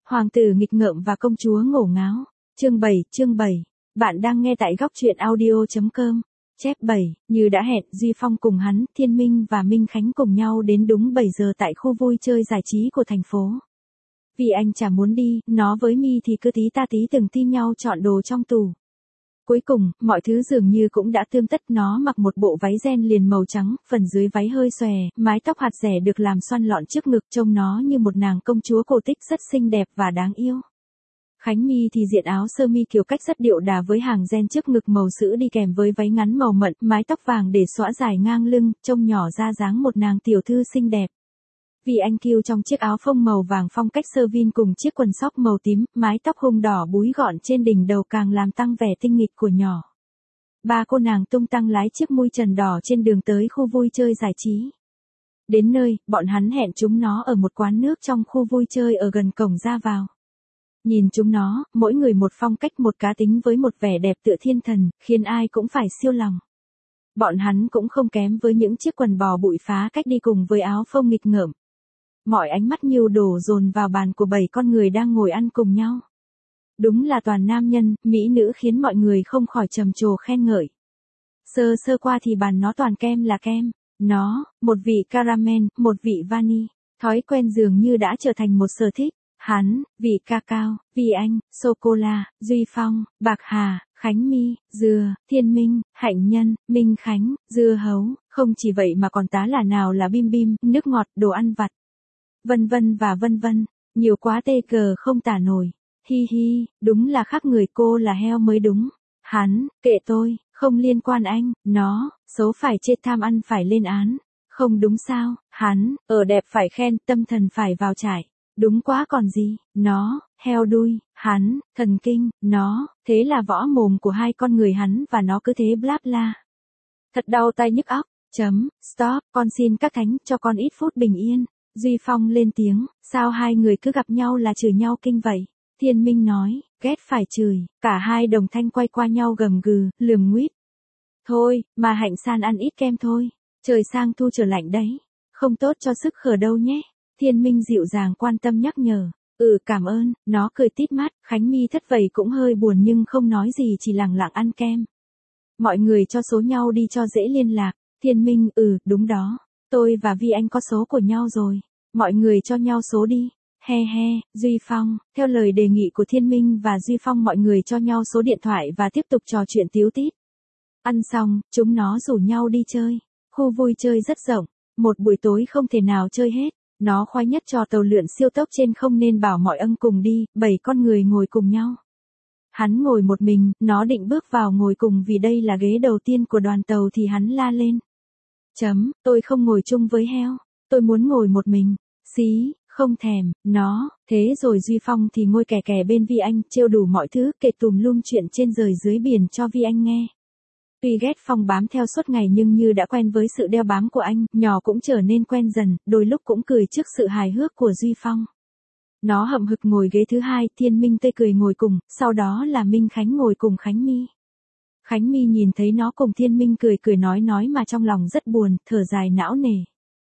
Hoàng tử nghịch ngợm và công chúa ngổ ngáo. Chương 7. Bạn đang nghe tại góc truyện audio.com. Chép 7, như đã hẹn, Duy Phong cùng hắn, Thiên Minh và Minh Khánh cùng nhau đến đúng 7 giờ tại khu vui chơi giải trí của thành phố. Vì anh chả muốn đi, nó với Mi thì cứ tí ta tí từng thi nhau chọn đồ trong tủ. Cuối cùng, mọi thứ dường như cũng đã tươm tất. Nó mặc một bộ váy ren liền màu trắng, phần dưới váy hơi xòe, mái tóc hạt rẻ được làm xoăn lọn trước ngực, trông nó như một nàng công chúa cổ tích rất xinh đẹp và đáng yêu. Khánh My thì diện áo sơ mi kiểu cách rất điệu đà với hàng ren trước ngực màu sữa đi kèm với váy ngắn màu mận, mái tóc vàng để xõa dài ngang lưng, trông nhỏ ra dáng một nàng tiểu thư xinh đẹp. Vì anh kiêu trong chiếc áo phông màu vàng phong cách sơ vin cùng chiếc quần sóc màu tím, mái tóc hung đỏ búi gọn trên đỉnh đầu càng làm tăng vẻ tinh nghịch của nhỏ. Ba cô nàng tung tăng lái chiếc mui trần đỏ trên đường tới khu vui chơi giải trí. Đến nơi, bọn hắn hẹn chúng nó ở một quán nước trong khu vui chơi ở gần cổng ra vào. Nhìn chúng nó, mỗi người một phong cách một cá tính với một vẻ đẹp tựa thiên thần, khiến ai cũng phải siêu lòng. Bọn hắn cũng không kém với những chiếc quần bò bụi phá cách đi cùng với áo phông nghịch ngợm. Mọi ánh mắt nhiều đổ dồn vào bàn của 7 con người đang ngồi ăn cùng nhau. Đúng là toàn nam nhân, mỹ nữ khiến mọi người không khỏi trầm trồ khen ngợi. Sơ qua thì bàn nó toàn kem là kem. Nó, một vị caramel, một vị vani. Thói quen dường như đã trở thành một sở thích. Hắn, vị cacao, Vi Anh, sô-cô-la, Duy Phong, Bạc Hà, Khánh My, Dừa, Thiên Minh, Hạnh Nhân, Minh Khánh, Dưa Hấu. Không chỉ vậy mà còn tá là nào là bim bim, nước ngọt, đồ ăn vặt. Vân vân, nhiều quá tê cờ không tả nổi. Hi hi, đúng là khác người, cô là heo mới đúng. Hắn, kệ tôi, không liên quan anh, nó, xấu phải chê, tham ăn phải lên án. Không đúng sao, hắn, ở đẹp phải khen, tâm thần phải vào trải. Đúng quá còn gì, nó, heo đuôi, hắn, thần kinh, nó, thế là võ mồm của hai con người hắn và nó cứ thế bláp la. Thật đau tai nhức óc, stop, con xin các thánh cho con ít phút bình yên. Duy Phong lên tiếng, sao hai người cứ gặp nhau là chửi nhau kinh vậy? Thiên Minh nói, ghét phải chửi, cả hai đồng thanh quay qua nhau gầm gừ, lườm nguýt. Thôi, mà Hạnh San ăn ít kem thôi, trời sang thu trở lạnh đấy, không tốt cho sức khỏe đâu nhé. Thiên Minh dịu dàng quan tâm nhắc nhở, cảm ơn, nó cười tít mắt. Khánh My thất vẩy cũng hơi buồn nhưng không nói gì, chỉ lặng lặng ăn kem. Mọi người cho số nhau đi cho dễ liên lạc. Thiên Minh, đúng đó, tôi và Vi Anh có số của nhau rồi. Mọi người cho nhau số đi. He, Duy Phong, theo lời đề nghị của Thiên Minh và Duy Phong mọi người cho nhau số điện thoại và tiếp tục trò chuyện tíu tít. Ăn xong, chúng nó rủ nhau đi chơi. Khu vui chơi rất rộng, một buổi tối không thể nào chơi hết. Nó khoái nhất trò tàu lượn siêu tốc trên không nên bảo mọi ân cùng đi, 7 con người ngồi cùng nhau. Hắn ngồi một mình, nó định bước vào ngồi cùng vì đây là ghế đầu tiên của đoàn tàu thì hắn la lên. Tôi không ngồi chung với heo, tôi muốn ngồi một mình. Xí, không thèm, nó, thế rồi Duy Phong thì ngồi kè kè bên Vi Anh, trêu đủ mọi thứ, kể tùm lum chuyện trên rời dưới biển cho Vi Anh nghe. Tuy ghét Phong bám theo suốt ngày nhưng như đã quen với sự đeo bám của anh, nhỏ cũng trở nên quen dần, đôi lúc cũng cười trước sự hài hước của Duy Phong. Nó hậm hực ngồi ghế thứ hai, Thiên Minh tươi cười ngồi cùng, sau đó là Minh Khánh ngồi cùng Khánh My. Khánh My nhìn thấy nó cùng Thiên Minh cười nói mà trong lòng rất buồn, thở dài não nề.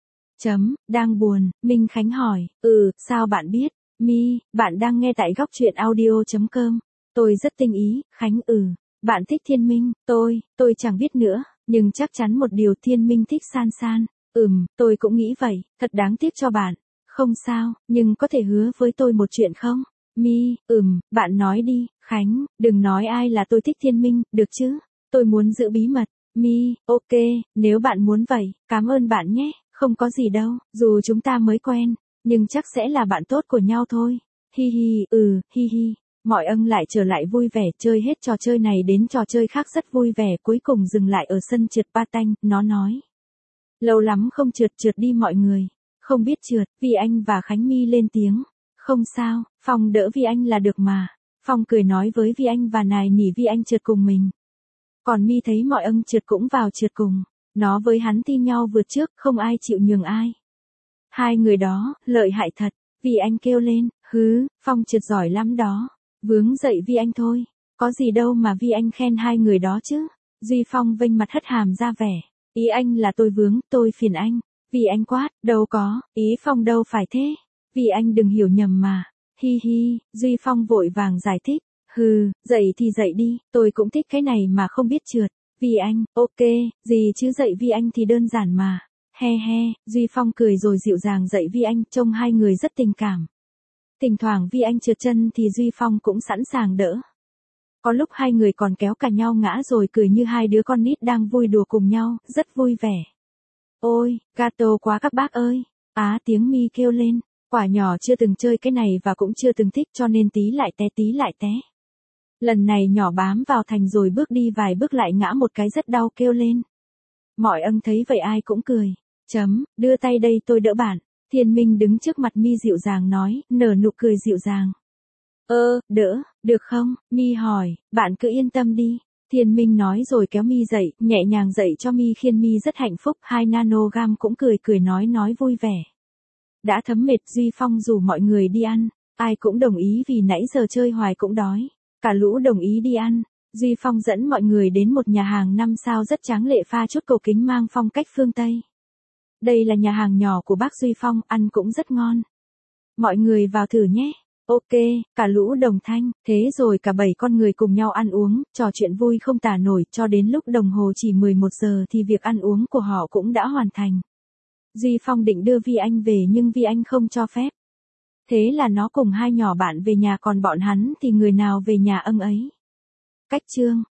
Đang buồn, Minh Khánh hỏi, sao bạn biết? My, bạn đang nghe tại góc truyện audio.com. Tôi rất tinh ý, Khánh bạn thích Thiên Minh, tôi chẳng biết nữa, nhưng chắc chắn một điều, Thiên Minh thích San. Tôi cũng nghĩ vậy, thật đáng tiếc cho bạn. Không sao, nhưng có thể hứa với tôi một chuyện không? My, bạn nói đi, Khánh, đừng nói ai là tôi thích Thiên Minh, được chứ? Tôi muốn giữ bí mật. My, ok, nếu bạn muốn vậy, cảm ơn bạn nhé, không có gì đâu, dù chúng ta mới quen, nhưng chắc sẽ là bạn tốt của nhau thôi. Hi hi. Mọi ân lại trở lại vui vẻ, chơi hết trò chơi này đến trò chơi khác rất vui vẻ, cuối cùng dừng lại ở sân trượt patin, nó nói. Lâu lắm không trượt đi mọi người. Không biết trượt, Vi Anh và Khánh My lên tiếng. Không sao, Phong đỡ Vi Anh là được mà. Phong cười nói với Vi Anh và nài nỉ Vi Anh trượt cùng mình. Còn My thấy mọi ân trượt cũng vào trượt cùng. Nó với hắn thi nhau vượt trước, không ai chịu nhường ai. Hai người đó, lợi hại thật. Vi Anh kêu lên, Phong trượt giỏi lắm đó. Vướng dậy Vi Anh thôi, có gì đâu mà Vi Anh khen hai người đó chứ. Duy Phong vênh mặt hất hàm ra vẻ, ý anh là tôi vướng, tôi phiền anh. Vi Anh quát, đâu có, ý Phong đâu phải thế. Vi Anh đừng hiểu nhầm mà. hi hi, Duy Phong vội vàng giải thích. Hừ, dậy thì dậy đi, tôi cũng thích cái này mà không biết trượt. Vi Anh, ok, gì chứ dậy Vi Anh thì đơn giản mà. He he, Duy Phong cười rồi dịu dàng dạy Vi Anh, trông hai người rất tình cảm. Thỉnh thoảng Vi Anh trượt chân thì Duy Phong cũng sẵn sàng đỡ. Có lúc hai người còn kéo cả nhau ngã rồi cười như hai đứa con nít đang vui đùa cùng nhau, rất vui vẻ. Ôi, gato quá các bác ơi. Tiếng Mi kêu lên. Quả nhỏ chưa từng chơi cái này và cũng chưa từng thích cho nên tí lại té. Lần này nhỏ bám vào thành rồi bước đi vài bước lại ngã một cái rất đau kêu lên. Mọi ân thấy vậy ai cũng cười. Đưa tay đây tôi đỡ bạn. Thiên Minh đứng trước mặt Mi dịu dàng nói, nở nụ cười dịu dàng. Đỡ, được không? Mi hỏi, bạn cứ yên tâm đi. Thiên Minh nói rồi kéo Mi dậy, nhẹ nhàng dậy cho Mi khiến Mi rất hạnh phúc. 2 nanogam cũng cười nói vui vẻ. Đã thấm mệt Duy Phong rủ mọi người đi ăn. Ai cũng đồng ý vì nãy giờ chơi hoài cũng đói. Cả lũ đồng ý đi ăn. Duy Phong dẫn mọi người đến một nhà hàng 5 sao rất tráng lệ pha chút cầu kính mang phong cách phương Tây. Đây là nhà hàng nhỏ của bác Duy Phong, ăn cũng rất ngon. Mọi người vào thử nhé. Ok, cả lũ đồng thanh, thế rồi cả 7 con người cùng nhau ăn uống, trò chuyện vui không tả nổi, cho đến lúc đồng hồ chỉ 11 giờ thì việc ăn uống của họ cũng đã hoàn thành. Duy Phong định đưa Vi Anh về nhưng Vi Anh không cho phép. Thế là nó cùng hai nhỏ bạn về nhà còn bọn hắn thì người nào về nhà ấy. Cách chương